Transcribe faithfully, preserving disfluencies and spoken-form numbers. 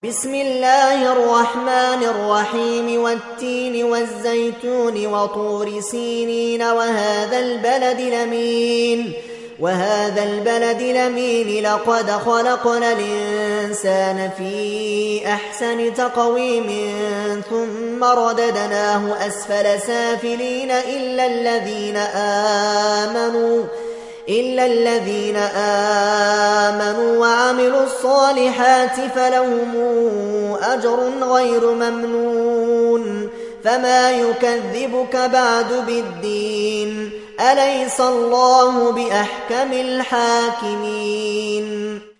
بسم الله الرحمن الرحيم والتين والزيتون وطور سينين وهذا البلد الأمين وهذا البلد الأمين لقد خلقنا الإنسان في أحسن تقويم ثم رددناه أسفل سافلين إلا الذين آمنوا إلا الذين آمنوا وعملوا الصالحات فلهم أجر غير ممنون فما يكذبك بعد بالدين أليس الله بأحكم الحاكمين